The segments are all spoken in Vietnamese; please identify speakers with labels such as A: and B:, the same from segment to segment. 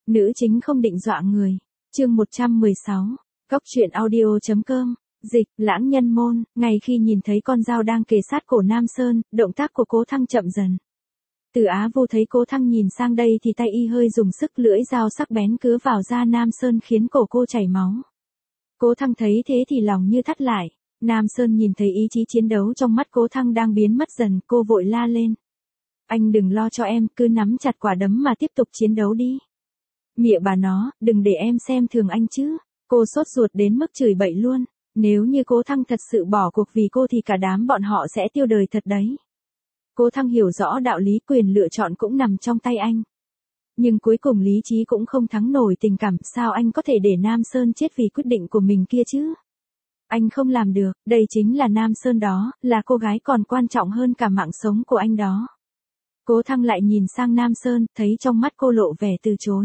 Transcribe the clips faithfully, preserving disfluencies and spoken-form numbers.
A: Nữ chính không định dọa người. Chương một trăm mười sáu. Góc truyện audio.com. Dịch, Lãng Nhân Môn. Ngay khi nhìn thấy con dao đang kề sát cổ Nam Sơn, động tác của Cố Thăng chậm dần. Từ Á Vô thấy Cố Thăng nhìn sang đây thì tay y hơi dùng sức, lưỡi dao sắc bén cứa vào da Nam Sơn khiến cổ cô chảy máu. Cố Thăng thấy thế thì lòng như thắt lại. Nam Sơn nhìn thấy ý chí chiến đấu trong mắt Cố Thăng đang biến mất dần, cô vội la lên. Anh đừng lo cho em, cứ nắm chặt quả đấm mà tiếp tục chiến đấu đi. Mẹ bà nó, đừng để em xem thường anh chứ. Cô sốt ruột đến mức chửi bậy luôn. Nếu như Cố Thăng thật sự bỏ cuộc vì cô thì cả đám bọn họ sẽ tiêu đời thật đấy. Cố Thăng hiểu rõ đạo lý, quyền lựa chọn cũng nằm trong tay anh. Nhưng cuối cùng lý trí cũng không thắng nổi tình cảm, sao anh có thể để Nam Sơn chết vì quyết định của mình kia chứ? Anh không làm được, đây chính là Nam Sơn đó, là cô gái còn quan trọng hơn cả mạng sống của anh đó. Cố Thăng lại nhìn sang Nam Sơn, thấy trong mắt cô lộ vẻ từ chối.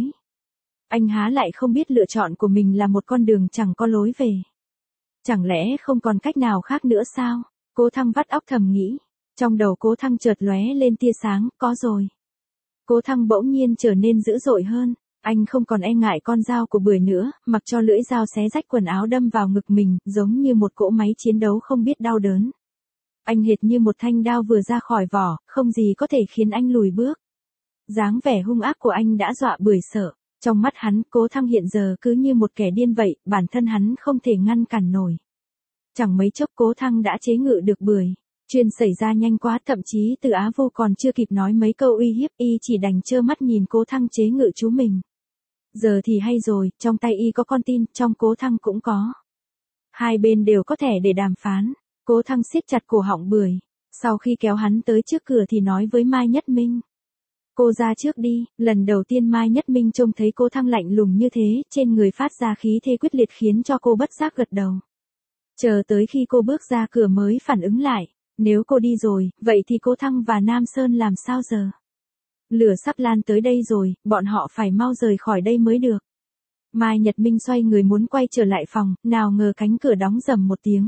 A: Anh há lại không biết lựa chọn của mình là một con đường chẳng có lối về. Chẳng lẽ không còn cách nào khác nữa sao? Cố Thăng vắt óc thầm nghĩ. Trong đầu Cố Thăng chợt lóe lên tia sáng, có rồi. Cố Thăng bỗng nhiên trở nên dữ dội hơn. Anh không còn e ngại con dao của Bưởi nữa, mặc cho lưỡi dao xé rách quần áo đâm vào ngực mình, giống như một cỗ máy chiến đấu không biết đau đớn. Anh hệt như một thanh đao vừa ra khỏi vỏ, không gì có thể khiến anh lùi bước. Dáng vẻ hung ác của anh đã dọa Bưởi sợ. Trong mắt hắn, Cố Thăng hiện giờ cứ như một kẻ điên vậy, bản thân hắn không thể ngăn cản nổi. Chẳng mấy chốc Cố Thăng đã chế ngự được Bưởi. Chuyện xảy ra nhanh quá, thậm chí Từ Á Vô còn chưa kịp nói mấy câu uy hiếp, y chỉ đành trơ mắt nhìn Cố Thăng chế ngự chú mình. Giờ thì hay rồi, trong tay y có con tin, trong Cố Thăng cũng có. Hai bên đều có thể để đàm phán. Cố Thăng siết chặt cổ họng Bưởi. Sau khi kéo hắn tới trước cửa thì nói với Mai Nhất Minh. Cô ra trước đi. Lần đầu tiên Mai Nhất Minh trông thấy Cố Thăng lạnh lùng như thế, trên người phát ra khí thế quyết liệt khiến cho cô bất giác gật đầu. Chờ tới khi cô bước ra cửa mới phản ứng lại. Nếu cô đi rồi, vậy thì Cố Thăng và Nam Sơn làm sao giờ? Lửa sắp lan tới đây rồi, bọn họ phải mau rời khỏi đây mới được. Mai Nhật Minh xoay người muốn quay trở lại phòng, nào ngờ cánh cửa đóng rầm một tiếng.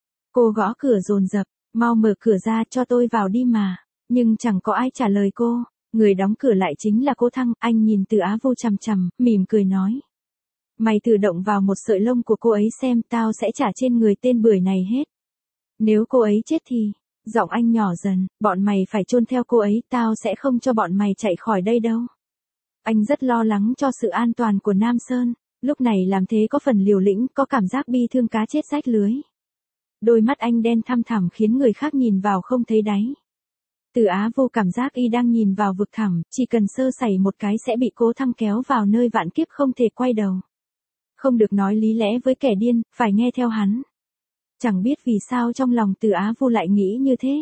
A: Cô gõ cửa dồn dập, mau mở cửa ra cho tôi vào đi mà. Nhưng chẳng có ai trả lời cô, người đóng cửa lại chính là Cố Thăng. Anh nhìn Từ Á Vô chằm chằm, mỉm cười nói. Mày thử động vào một sợi lông của cô ấy xem, tao sẽ trả trên người tên Bưởi này hết. Nếu cô ấy chết thì, giọng anh nhỏ dần, bọn mày phải chôn theo cô ấy, tao sẽ không cho bọn mày chạy khỏi đây đâu. Anh rất lo lắng cho sự an toàn của Nam Sơn, lúc này làm thế có phần liều lĩnh, có cảm giác bi thương cá chết rách lưới. Đôi mắt anh đen thăm thẳm khiến người khác nhìn vào không thấy đáy. Từ Á Vô cảm giác y đang nhìn vào vực thẳm, chỉ cần sơ sẩy một cái sẽ bị Cố Thăng kéo vào nơi vạn kiếp không thể quay đầu. Không được nói lý lẽ với kẻ điên, phải nghe theo hắn. Chẳng biết vì sao trong lòng Từ Á Vô lại nghĩ như thế.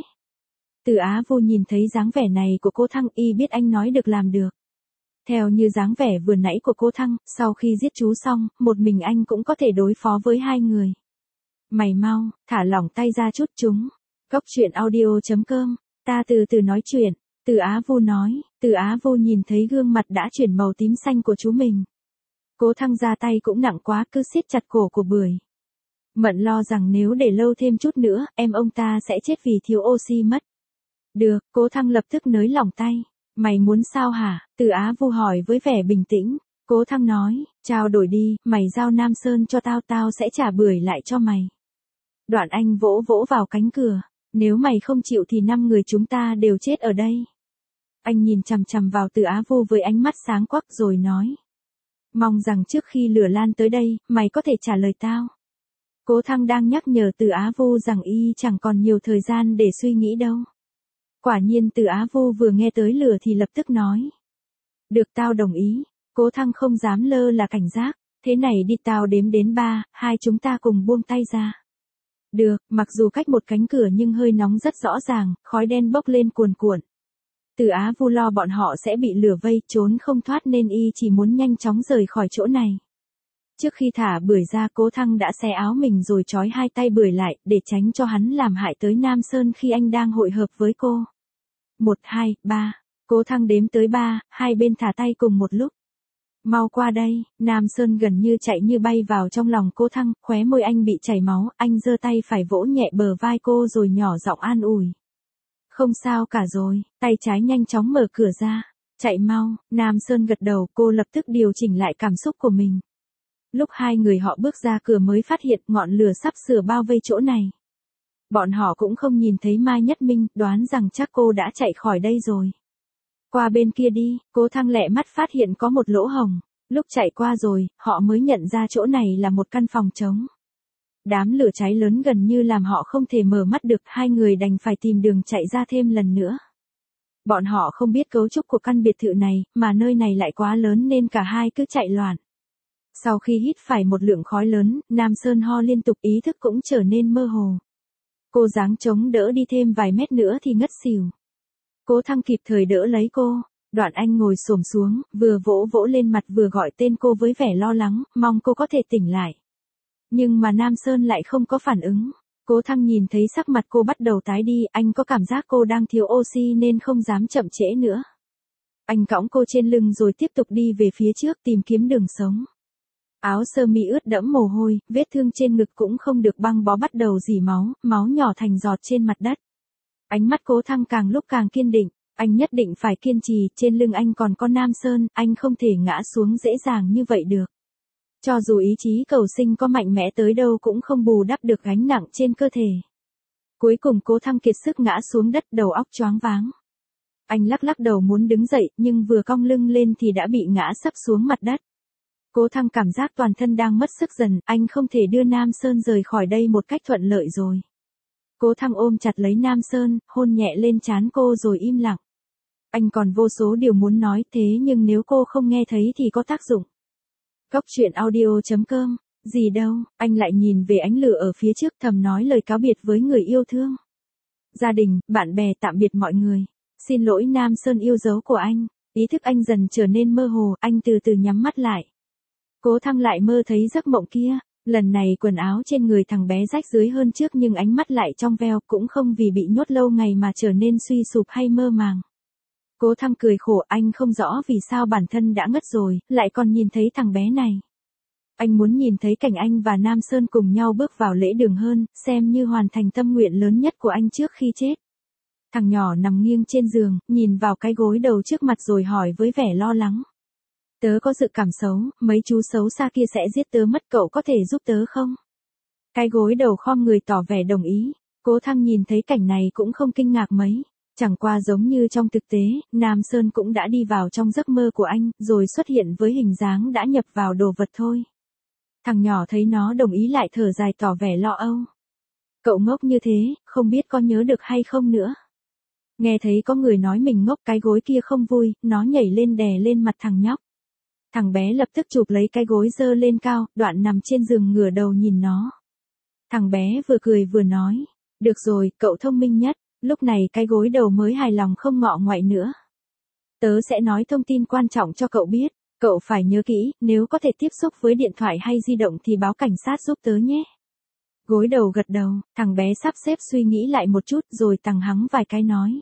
A: Từ Á Vô nhìn thấy dáng vẻ này của Cố Thăng, y biết anh nói được làm được. Theo như dáng vẻ vừa nãy của Cố Thăng, sau khi giết chú xong, một mình anh cũng có thể đối phó với hai người. Mày mau, thả lỏng tay ra chút chúng. Góc truyện audio.com, ta từ từ nói chuyện. Từ Á Vô nói. Từ Á Vô nhìn thấy gương mặt đã chuyển màu tím xanh của chú mình. Cố Thăng ra tay cũng nặng quá, cứ siết chặt cổ của Bưởi. Mận lo rằng nếu để lâu thêm chút nữa, em ông ta sẽ chết vì thiếu oxy mất. Được, Cố Thăng lập tức nới lỏng tay. Mày muốn sao hả? Từ Á Vô hỏi với vẻ bình tĩnh. Cố Thăng nói, trao đổi đi, mày giao Nam Sơn cho tao, tao sẽ trả Bưởi lại cho mày. Đoạn anh vỗ vỗ vào cánh cửa. Nếu mày không chịu thì năm người chúng ta đều chết ở đây. Anh nhìn chằm chằm vào Từ Á Vô với ánh mắt sáng quắc rồi nói. Mong rằng trước khi lửa lan tới đây, mày có thể trả lời tao. Cố Thăng đang nhắc nhở Từ Á Vô rằng y chẳng còn nhiều thời gian để suy nghĩ đâu. Quả nhiên Từ Á Vô vừa nghe tới lửa thì lập tức nói. Được, tao đồng ý. Cố Thăng không dám lơ là cảnh giác. Thế này đi, tao đếm đến ba, hai chúng ta cùng buông tay ra. Được, mặc dù cách một cánh cửa nhưng hơi nóng rất rõ ràng, khói đen bốc lên cuồn cuộn. Từ Á Vô lo bọn họ sẽ bị lửa vây, trốn không thoát nên y chỉ muốn nhanh chóng rời khỏi chỗ này. Trước khi thả Bưởi ra, Cố Thăng đã xé áo mình rồi trói hai tay Bưởi lại, để tránh cho hắn làm hại tới Nam Sơn khi anh đang hội hợp với cô. Một, hai, ba. Cố Thăng đếm tới ba, hai bên thả tay cùng một lúc. Mau qua đây, Nam Sơn gần như chạy như bay vào trong lòng Cố Thăng, khóe môi anh bị chảy máu, anh giơ tay phải vỗ nhẹ bờ vai cô rồi nhỏ giọng an ủi. Không sao cả rồi, tay trái nhanh chóng mở cửa ra. Chạy mau, Nam Sơn gật đầu, cô lập tức điều chỉnh lại cảm xúc của mình. Lúc hai người họ bước ra cửa mới phát hiện ngọn lửa sắp sửa bao vây chỗ này. Bọn họ cũng không nhìn thấy Mai Nhất Minh, đoán rằng chắc cô đã chạy khỏi đây rồi. Qua bên kia đi, Cố Thăng lẹ mắt phát hiện có một lỗ hổng. Lúc chạy qua rồi, họ mới nhận ra chỗ này là một căn phòng trống. Đám lửa cháy lớn gần như làm họ không thể mở mắt được, hai người đành phải tìm đường chạy ra thêm lần nữa. Bọn họ không biết cấu trúc của căn biệt thự này, mà nơi này lại quá lớn nên cả hai cứ chạy loạn. Sau khi hít phải một lượng khói lớn, Nam Sơn ho liên tục, ý thức cũng trở nên mơ hồ. Cô giáng chống đỡ đi thêm vài mét nữa thì ngất xỉu. Cố Thăng kịp thời đỡ lấy cô. Đoạn anh ngồi xổm xuống, vừa vỗ vỗ lên mặt vừa gọi tên cô với vẻ lo lắng, mong cô có thể tỉnh lại. Nhưng mà Nam Sơn lại không có phản ứng. Cố Thăng nhìn thấy sắc mặt cô bắt đầu tái đi, anh có cảm giác cô đang thiếu oxy nên không dám chậm trễ nữa. Anh cõng cô trên lưng rồi tiếp tục đi về phía trước tìm kiếm đường sống. Áo sơ mi ướt đẫm mồ hôi, vết thương trên ngực cũng không được băng bó bắt đầu rỉ máu, máu nhỏ thành giọt trên mặt đất. Ánh mắt Cố Thăng càng lúc càng kiên định, anh nhất định phải kiên trì, trên lưng anh còn có Nam Sơn, anh không thể ngã xuống dễ dàng như vậy được. Cho dù ý chí cầu sinh có mạnh mẽ tới đâu cũng không bù đắp được gánh nặng trên cơ thể. Cuối cùng Cố Thăng kiệt sức ngã xuống đất, đầu óc choáng váng. Anh lắc lắc đầu muốn đứng dậy, nhưng vừa cong lưng lên thì đã bị ngã sấp xuống mặt đất. Cố Thăng cảm giác toàn thân đang mất sức dần, anh không thể đưa Nam Sơn rời khỏi đây một cách thuận lợi rồi. Cố Thăng ôm chặt lấy Nam Sơn, hôn nhẹ lên trán cô rồi im lặng. Anh còn vô số điều muốn nói, thế nhưng nếu cô không nghe thấy thì có tác dụng. Góc truyện audio chấm com, gì đâu, anh lại nhìn về ánh lửa ở phía trước, thầm nói lời cáo biệt với người yêu thương. Gia đình, bạn bè, tạm biệt mọi người. Xin lỗi Nam Sơn yêu dấu của anh. Ý thức anh dần trở nên mơ hồ, anh từ từ nhắm mắt lại. Cố Thăng lại mơ thấy giấc mộng kia. Lần này quần áo trên người thằng bé rách rưới hơn trước nhưng ánh mắt lại trong veo, cũng không vì bị nhốt lâu ngày mà trở nên suy sụp hay mơ màng. Cố Thăng cười khổ, anh không rõ vì sao bản thân đã ngất rồi, lại còn nhìn thấy thằng bé này. Anh muốn nhìn thấy cảnh anh và Nam Sơn cùng nhau bước vào lễ đường hơn, xem như hoàn thành tâm nguyện lớn nhất của anh trước khi chết. Thằng nhỏ nằm nghiêng trên giường, nhìn vào cái gối đầu trước mặt rồi hỏi với vẻ lo lắng. Tớ có dự cảm xấu, mấy chú xấu xa kia sẽ giết tớ mất, cậu có thể giúp tớ không? Cái gối đầu khom người tỏ vẻ đồng ý. Cố Thăng nhìn thấy cảnh này cũng không kinh ngạc mấy. Chẳng qua giống như trong thực tế, Nam Sơn cũng đã đi vào trong giấc mơ của anh, rồi xuất hiện với hình dáng đã nhập vào đồ vật thôi. Thằng nhỏ thấy nó đồng ý lại thở dài tỏ vẻ lo âu. Cậu ngốc như thế, không biết có nhớ được hay không nữa. Nghe thấy có người nói mình ngốc, cái gối kia không vui, nó nhảy lên đè lên mặt thằng nhóc. Thằng bé lập tức chụp lấy cái gối giơ lên cao, đoạn nằm trên giường ngửa đầu nhìn nó. Thằng bé vừa cười vừa nói, được rồi, cậu thông minh nhất. Lúc này cái gối đầu mới hài lòng không ngọ ngoại nữa. Tớ sẽ nói thông tin quan trọng cho cậu biết, cậu phải nhớ kỹ, nếu có thể tiếp xúc với điện thoại hay di động thì báo cảnh sát giúp tớ nhé. Gối đầu gật đầu, thằng bé sắp xếp suy nghĩ lại một chút rồi tằng hắng vài cái nói.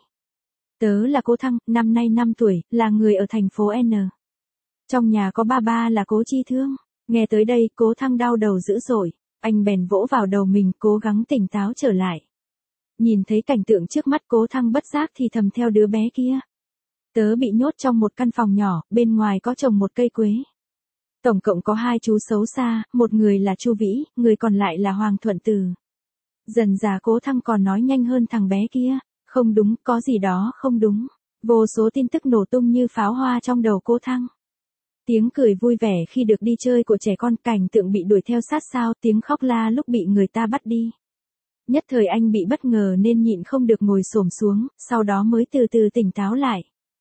A: Tớ là Cố Thăng, năm nay năm tuổi, là người ở thành phố N. Trong nhà có ba ba là Cố Chi Thương. Nghe tới đây, Cố Thăng đau đầu dữ dội, anh bèn vỗ vào đầu mình cố gắng tỉnh táo trở lại. Nhìn thấy cảnh tượng trước mắt, Cố Thăng bất giác thì thầm theo đứa bé kia. Tớ bị nhốt trong một căn phòng nhỏ, bên ngoài có trồng một cây quế. Tổng cộng có hai chú xấu xa, một người là Chu Vĩ, người còn lại là Hoàng Thuận Từ. Dần dà Cố Thăng còn nói nhanh hơn thằng bé kia. Không đúng, có gì đó không đúng. Vô số tin tức nổ tung như pháo hoa trong đầu Cố Thăng. Tiếng cười vui vẻ khi được đi chơi của trẻ con, cảnh tượng bị đuổi theo sát sao, tiếng khóc la lúc bị người ta bắt đi. Nhất thời anh bị bất ngờ nên nhịn không được ngồi xổm xuống, sau đó mới từ từ tỉnh táo lại.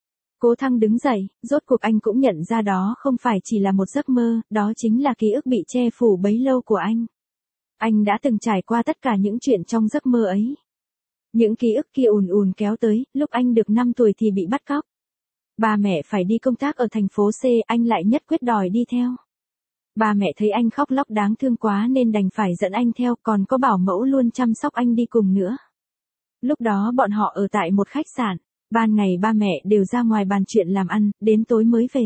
A: Cố Thăng đứng dậy, rốt cuộc anh cũng nhận ra đó không phải chỉ là một giấc mơ, đó chính là ký ức bị che phủ bấy lâu của anh. Anh đã từng trải qua tất cả những chuyện trong giấc mơ ấy. Những ký ức kia ùn ùn kéo tới, lúc anh được năm tuổi thì bị bắt cóc. Ba mẹ phải đi công tác ở thành phố C, anh lại nhất quyết đòi đi theo. Ba mẹ thấy anh khóc lóc đáng thương quá nên đành phải dẫn anh theo, còn có bảo mẫu luôn chăm sóc anh đi cùng nữa. Lúc đó bọn họ ở tại một khách sạn, ban ngày ba mẹ đều ra ngoài bàn chuyện làm ăn, đến tối mới về.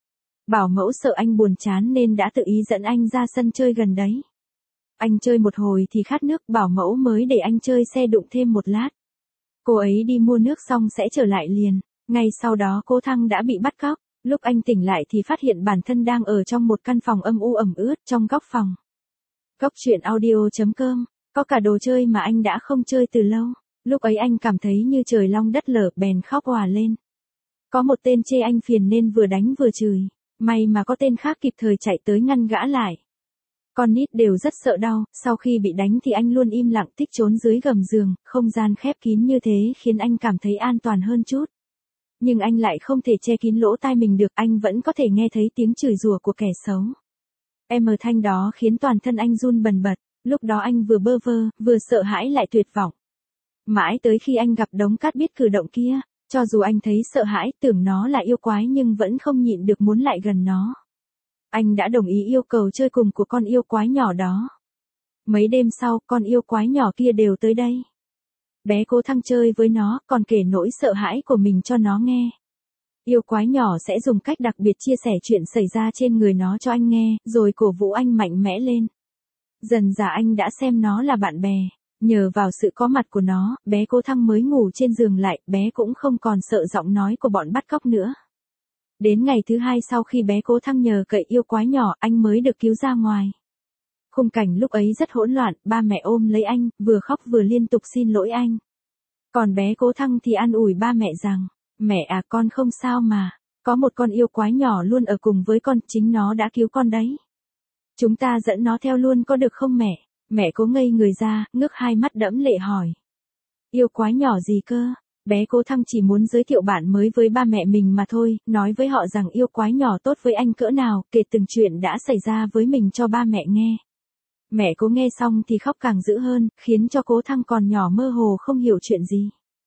A: Bảo mẫu sợ anh buồn chán nên đã tự ý dẫn anh ra sân chơi gần đấy. Anh chơi một hồi thì khát nước, bảo mẫu mới để anh chơi xe đụng thêm một lát. Cô ấy đi mua nước xong sẽ trở lại liền. Ngay sau đó Cố Thăng đã bị bắt cóc, lúc anh tỉnh lại thì phát hiện bản thân đang ở trong một căn phòng âm u ẩm ướt trong góc phòng. Góc truyện audio chấm com, có cả đồ chơi mà anh đã không chơi từ lâu. Lúc ấy anh cảm thấy như trời long đất lở bèn khóc òa lên. Có một tên chê anh phiền nên vừa đánh vừa chửi, may mà có tên khác kịp thời chạy tới ngăn gã lại. Con nít đều rất sợ đau, sau khi bị đánh thì anh luôn im lặng thích trốn dưới gầm giường, không gian khép kín như thế khiến anh cảm thấy an toàn hơn chút. Nhưng anh lại không thể che kín lỗ tai mình được, anh vẫn có thể nghe thấy tiếng chửi rủa của kẻ xấu. Em ở thanh đó khiến toàn thân anh run bần bật, lúc đó anh vừa bơ vơ, vừa sợ hãi lại tuyệt vọng. Mãi tới khi anh gặp đống cát biết cử động kia, cho dù anh thấy sợ hãi, tưởng nó là yêu quái nhưng vẫn không nhịn được muốn lại gần nó. Anh đã đồng ý yêu cầu chơi cùng của con yêu quái nhỏ đó. Mấy đêm sau, con yêu quái nhỏ kia đều tới đây. Bé Cố Thăng chơi với nó, còn kể nỗi sợ hãi của mình cho nó nghe. Yêu quái nhỏ sẽ dùng cách đặc biệt chia sẻ chuyện xảy ra trên người nó cho anh nghe, rồi cổ vũ anh mạnh mẽ lên. Dần dà anh đã xem nó là bạn bè. Nhờ vào sự có mặt của nó, bé Cố Thăng mới ngủ trên giường lại, bé cũng không còn sợ giọng nói của bọn bắt cóc nữa. Đến ngày thứ hai sau khi bé Cố Thăng nhờ cậy yêu quái nhỏ, anh mới được cứu ra ngoài. Khung cảnh lúc ấy rất hỗn loạn, ba mẹ ôm lấy anh, vừa khóc vừa liên tục xin lỗi anh. Còn bé Cố Thăng thì an ủi ba mẹ rằng, mẹ à con không sao mà, có một con yêu quái nhỏ luôn ở cùng với con, chính nó đã cứu con đấy. Chúng ta dẫn nó theo luôn có được không mẹ? Mẹ Cố ngây người ra, ngước hai mắt đẫm lệ hỏi. Yêu quái nhỏ gì cơ? Bé Cố Thăng chỉ muốn giới thiệu bạn mới với ba mẹ mình mà thôi, nói với họ rằng yêu quái nhỏ tốt với anh cỡ nào, kể từng chuyện đã xảy ra với mình cho ba mẹ nghe. Mẹ Cố nghe xong thì khóc càng dữ hơn, khiến cho Cố Thăng còn nhỏ mơ hồ không hiểu chuyện gì.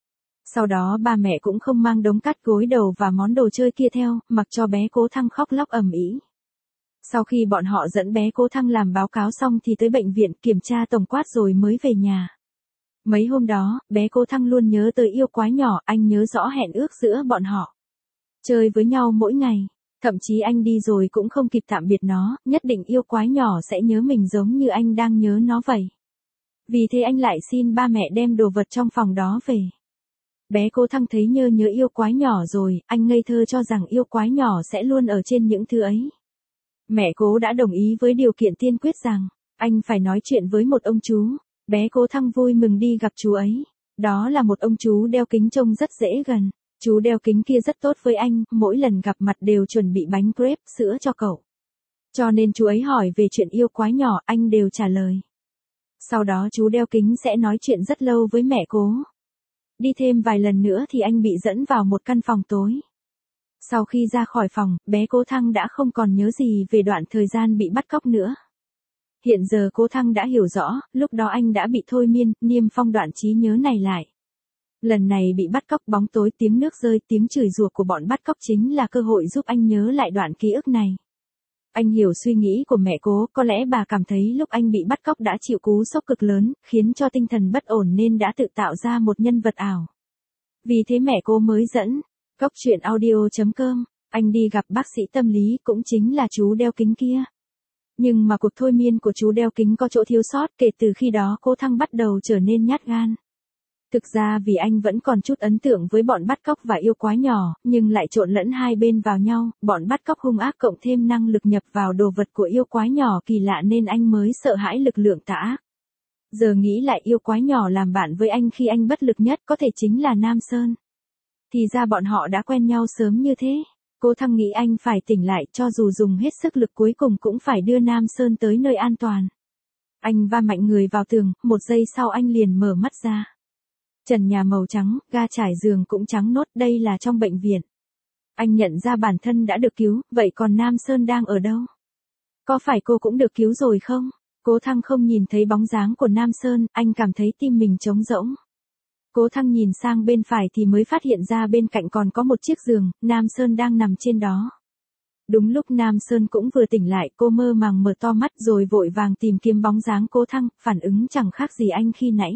A: Sau đó ba mẹ cũng không mang đống cát gối đầu và món đồ chơi kia theo, mặc cho bé Cố Thăng khóc lóc ầm ĩ. Sau khi bọn họ dẫn bé Cố Thăng làm báo cáo xong thì tới bệnh viện kiểm tra tổng quát rồi mới về nhà. Mấy hôm đó, bé Cố Thăng luôn nhớ tới yêu quái nhỏ, anh nhớ rõ hẹn ước giữa bọn họ. Chơi với nhau mỗi ngày, thậm chí anh đi rồi cũng không kịp tạm biệt nó, nhất định yêu quái nhỏ sẽ nhớ mình giống như anh đang nhớ nó vậy. Vì thế anh lại xin ba mẹ đem đồ vật trong phòng đó về. Bé Cố Thăng thấy nhớ nhớ yêu quái nhỏ rồi, anh ngây thơ cho rằng yêu quái nhỏ sẽ luôn ở trên những thứ ấy. Mẹ Cố đã đồng ý với điều kiện tiên quyết rằng, anh phải nói chuyện với một ông chú. Bé Cố Thăng vui mừng đi gặp chú ấy. Đó là một ông chú đeo kính trông rất dễ gần. Chú đeo kính kia rất tốt với anh, mỗi lần gặp mặt đều chuẩn bị bánh crepe, sữa cho cậu. Cho nên chú ấy hỏi về chuyện yêu quái nhỏ, anh đều trả lời. Sau đó chú đeo kính sẽ nói chuyện rất lâu với mẹ Cố. Đi thêm vài lần nữa thì anh bị dẫn vào một căn phòng tối. Sau khi ra khỏi phòng, bé Cố Thăng đã không còn nhớ gì về đoạn thời gian bị bắt cóc nữa. Hiện giờ Cố Thăng đã hiểu rõ, lúc đó anh đã bị thôi miên, niêm phong đoạn trí nhớ này lại. Lần này bị bắt cóc, bóng tối, tiếng nước rơi, tiếng chửi rủa của bọn bắt cóc chính là cơ hội giúp anh nhớ lại đoạn ký ức này. Anh hiểu suy nghĩ của mẹ Cố, có lẽ bà cảm thấy lúc anh bị bắt cóc đã chịu cú sốc cực lớn, khiến cho tinh thần bất ổn nên đã tự tạo ra một nhân vật ảo. Vì thế mẹ Cố mới dẫn, góc truyện audio chấm com, anh đi gặp bác sĩ tâm lý, cũng chính là chú đeo kính kia. Nhưng mà cuộc thôi miên của chú đeo kính có chỗ thiếu sót, kể từ khi đó Cố Thăng bắt đầu trở nên nhát gan. Thực ra vì anh vẫn còn chút ấn tượng với bọn bắt cóc và yêu quái nhỏ, nhưng lại trộn lẫn hai bên vào nhau, bọn bắt cóc hung ác cộng thêm năng lực nhập vào đồ vật của yêu quái nhỏ kỳ lạ nên anh mới sợ hãi lực lượng tà ác. Giờ nghĩ lại yêu quái nhỏ làm bạn với anh khi anh bất lực nhất có thể chính là Nam Sơn. Thì ra bọn họ đã quen nhau sớm như thế. Cố Thăng nghĩ anh phải tỉnh lại, cho dù dùng hết sức lực cuối cùng cũng phải đưa Nam Sơn tới nơi an toàn. Anh va mạnh người vào tường, một giây sau anh liền mở mắt ra. Trần nhà màu trắng, ga trải giường cũng trắng nốt, đây là trong bệnh viện. Anh nhận ra bản thân đã được cứu, vậy còn Nam Sơn đang ở đâu? Có phải cô cũng được cứu rồi không? Cố Thăng không nhìn thấy bóng dáng của Nam Sơn, anh cảm thấy tim mình trống rỗng. Cố Thăng nhìn sang bên phải thì mới phát hiện ra bên cạnh còn có một chiếc giường, Nam Sơn đang nằm trên đó. Đúng lúc Nam Sơn cũng vừa tỉnh lại, cô mơ màng mở to mắt rồi vội vàng tìm kiếm bóng dáng Cố Thăng, phản ứng chẳng khác gì anh khi nãy.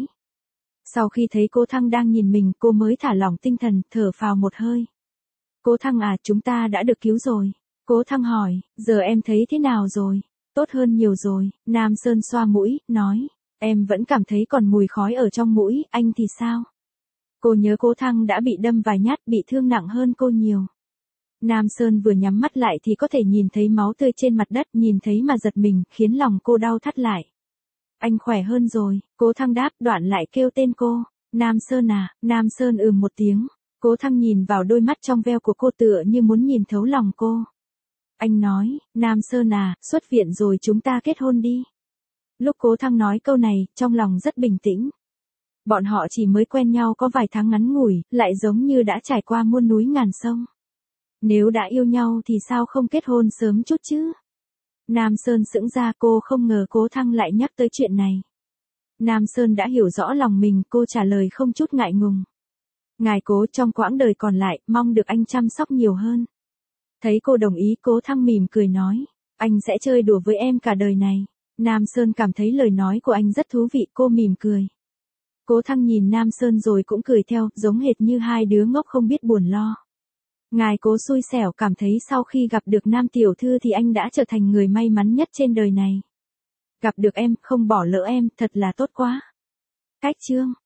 A: Sau khi thấy Cố Thăng đang nhìn mình, cô mới thả lỏng tinh thần, thở phào một hơi. Cố Thăng à, chúng ta đã được cứu rồi. Cố Thăng hỏi, giờ em thấy thế nào rồi? Tốt hơn nhiều rồi, Nam Sơn xoa mũi, nói. Em vẫn cảm thấy còn mùi khói ở trong mũi, anh thì sao? Cô nhớ Cố Thăng đã bị đâm vài nhát, bị thương nặng hơn cô nhiều. Nam Sơn vừa nhắm mắt lại thì có thể nhìn thấy máu tươi trên mặt đất, nhìn thấy mà giật mình, khiến lòng cô đau thắt lại. Anh khỏe hơn rồi, Cố Thăng đáp, đoạn lại kêu tên cô. Nam Sơn à, Nam Sơn ừm một tiếng. Cố Thăng nhìn vào đôi mắt trong veo của cô tựa như muốn nhìn thấu lòng cô. Anh nói, Nam Sơn à, xuất viện rồi chúng ta kết hôn đi. Lúc Cố Thăng nói câu này, trong lòng rất bình tĩnh. Bọn họ chỉ mới quen nhau có vài tháng ngắn ngủi, lại giống như đã trải qua muôn núi ngàn sông. Nếu đã yêu nhau thì sao không kết hôn sớm chút chứ? Nam Sơn sững ra, cô không ngờ Cố Thăng lại nhắc tới chuyện này. Nam Sơn đã hiểu rõ lòng mình, cô trả lời không chút ngại ngùng. Ngài Cố, trong quãng đời còn lại, mong được anh chăm sóc nhiều hơn. Thấy cô đồng ý, Cố Thăng mỉm cười nói, anh sẽ chơi đùa với em cả đời này. Nam Sơn cảm thấy lời nói của anh rất thú vị, cô mỉm cười. Cố Thăng nhìn Nam Sơn rồi cũng cười theo, giống hệt như hai đứa ngốc không biết buồn lo. Ngài Cố xui xẻo cảm thấy sau khi gặp được Nam tiểu thư thì anh đã trở thành người may mắn nhất trên đời này. Gặp được em, không bỏ lỡ em, thật là tốt quá. Cách chương